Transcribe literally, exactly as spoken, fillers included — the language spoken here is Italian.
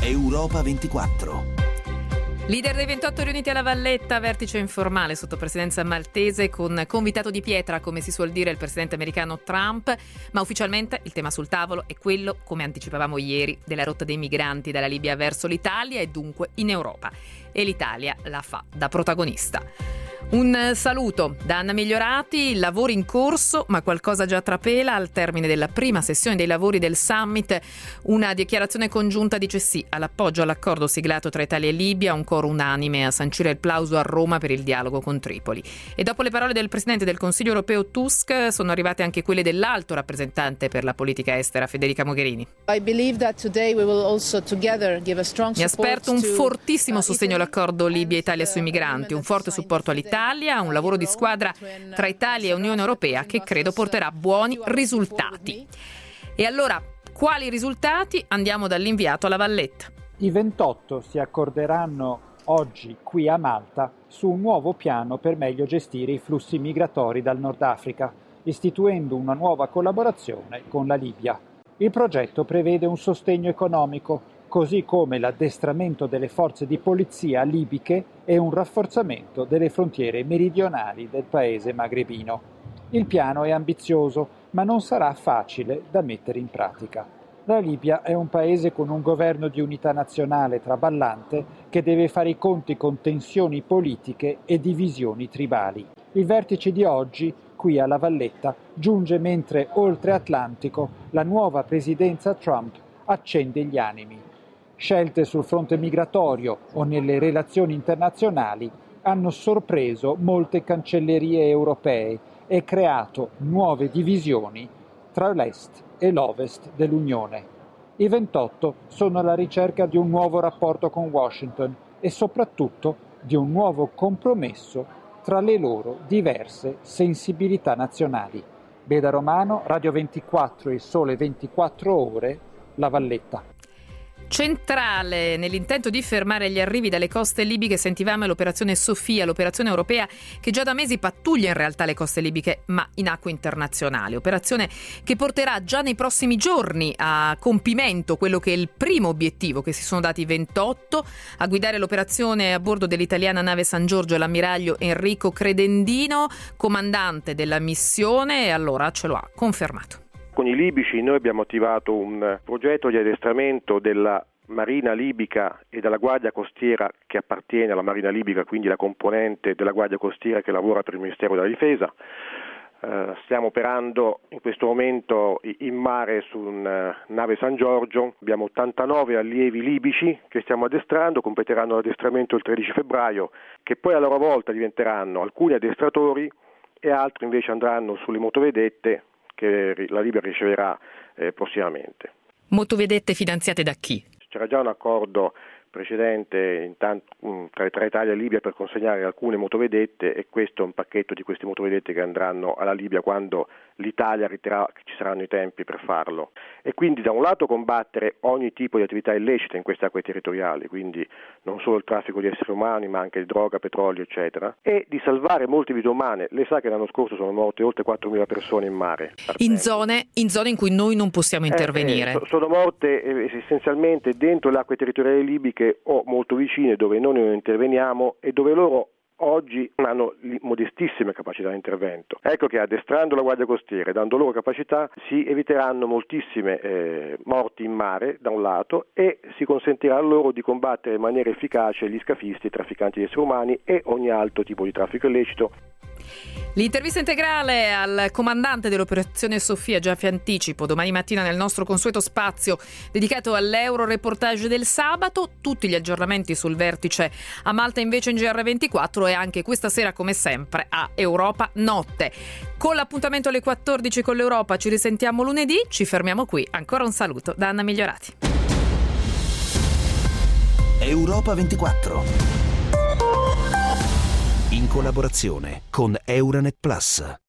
Europa ventiquattro. Leader dei ventotto riuniti alla Valletta, vertice informale sotto presidenza maltese con convitato di pietra, come si suol dire, il presidente americano Trump, ma ufficialmente il tema sul tavolo è quello, come anticipavamo ieri, della rotta dei migranti dalla Libia verso l'Italia e dunque in Europa. E l'Italia la fa da protagonista. Un saluto da Anna Migliorati, lavori in corso, ma qualcosa già trapela. Al termine della prima sessione dei lavori del summit, una dichiarazione congiunta dice sì all'appoggio all'accordo siglato tra Italia e Libia, un coro unanime a sancire il plauso a Roma per il dialogo con Tripoli. E dopo le parole del presidente del Consiglio europeo Tusk, sono arrivate anche quelle dell'alto rappresentante per la politica estera Federica Mogherini. I believe that today we will also together give a strong Mi support aspetto un to, fortissimo uh, sostegno Italy all'accordo Libia-Italia sui and, uh, migranti, un forte supporto all'Italia, un lavoro di squadra tra Italia e Unione Europea che credo porterà buoni risultati. E allora, quali risultati? Andiamo dall'inviato alla Valletta. I ventotto si accorderanno oggi qui a Malta su un nuovo piano per meglio gestire i flussi migratori dal Nord Africa, istituendo una nuova collaborazione con la Libia. Il progetto prevede un sostegno economico, così come l'addestramento delle forze di polizia libiche e un rafforzamento delle frontiere meridionali del paese magrebino. Il piano è ambizioso, ma non sarà facile da mettere in pratica. La Libia è un paese con un governo di unità nazionale traballante che deve fare i conti con tensioni politiche e divisioni tribali. Il vertice di oggi, qui alla Valletta, giunge mentre oltre Atlantico la nuova presidenza Trump accende gli animi. Scelte sul fronte migratorio o nelle relazioni internazionali hanno sorpreso molte cancellerie europee e creato nuove divisioni tra l'est e l'ovest dell'Unione. I ventotto sono alla ricerca di un nuovo rapporto con Washington e soprattutto di un nuovo compromesso tra le loro diverse sensibilità nazionali. Beda Romano, Radio ventiquattro, Il Sole ventiquattro Ore, La Valletta. Centrale nell'intento di fermare gli arrivi dalle coste libiche sentivamo l'operazione Sofia, l'operazione europea che già da mesi pattuglia in realtà le coste libiche ma in acque internazionali, operazione che porterà già nei prossimi giorni a compimento quello che è il primo obiettivo che si sono dati i ventotto. A guidare l'operazione a bordo dell'italiana nave San Giorgio l'ammiraglio Enrico Credendino, comandante della missione, e allora ce lo ha confermato. Con i libici noi abbiamo attivato un progetto di addestramento della Marina libica e della Guardia Costiera che appartiene alla Marina libica, quindi la componente della Guardia Costiera che lavora per il Ministero della Difesa. Uh, stiamo operando in questo momento in mare su una nave San Giorgio, abbiamo ottantanove allievi libici che stiamo addestrando, completeranno l'addestramento il tredici febbraio, che poi a loro volta diventeranno alcuni addestratori e altri invece andranno sulle motovedette che la Libia riceverà eh, prossimamente. Motovedette finanziate da chi? C'era già un accordo precedente intanto, tra, tra Italia e Libia per consegnare alcune motovedette e questo è un pacchetto di queste motovedette che andranno alla Libia quando l'Italia riterrà che ci saranno i tempi per farlo. E quindi da un lato combattere ogni tipo di attività illecita in queste acque territoriali, quindi non solo il traffico di esseri umani ma anche di droga, petrolio eccetera, e di salvare molte vite umane. Lei sa che l'anno scorso sono morte oltre quattromila persone in mare. In zone, in zone in cui noi non possiamo intervenire. Eh, eh, sono morte eh, essenzialmente dentro le acque territoriali libiche o molto vicine dove noi non interveniamo e dove loro oggi hanno modestissime capacità di intervento. Ecco che addestrando la Guardia Costiera e dando loro capacità si eviteranno moltissime eh, morti in mare da un lato e si consentirà loro di combattere in maniera efficace gli scafisti, i trafficanti di esseri umani e ogni altro tipo di traffico illecito. L'intervista integrale al comandante dell'operazione Sofia, già vi anticipo, domani mattina nel nostro consueto spazio dedicato all'Euro Reportage del sabato. Tutti gli aggiornamenti sul vertice a Malta invece in G R ventiquattro e anche questa sera come sempre a Europa Notte. Con l'appuntamento alle quattordici con l'Europa ci risentiamo lunedì, ci fermiamo qui. Ancora un saluto da Anna Migliorati. Europa ventiquattro in collaborazione con Euranet Plus.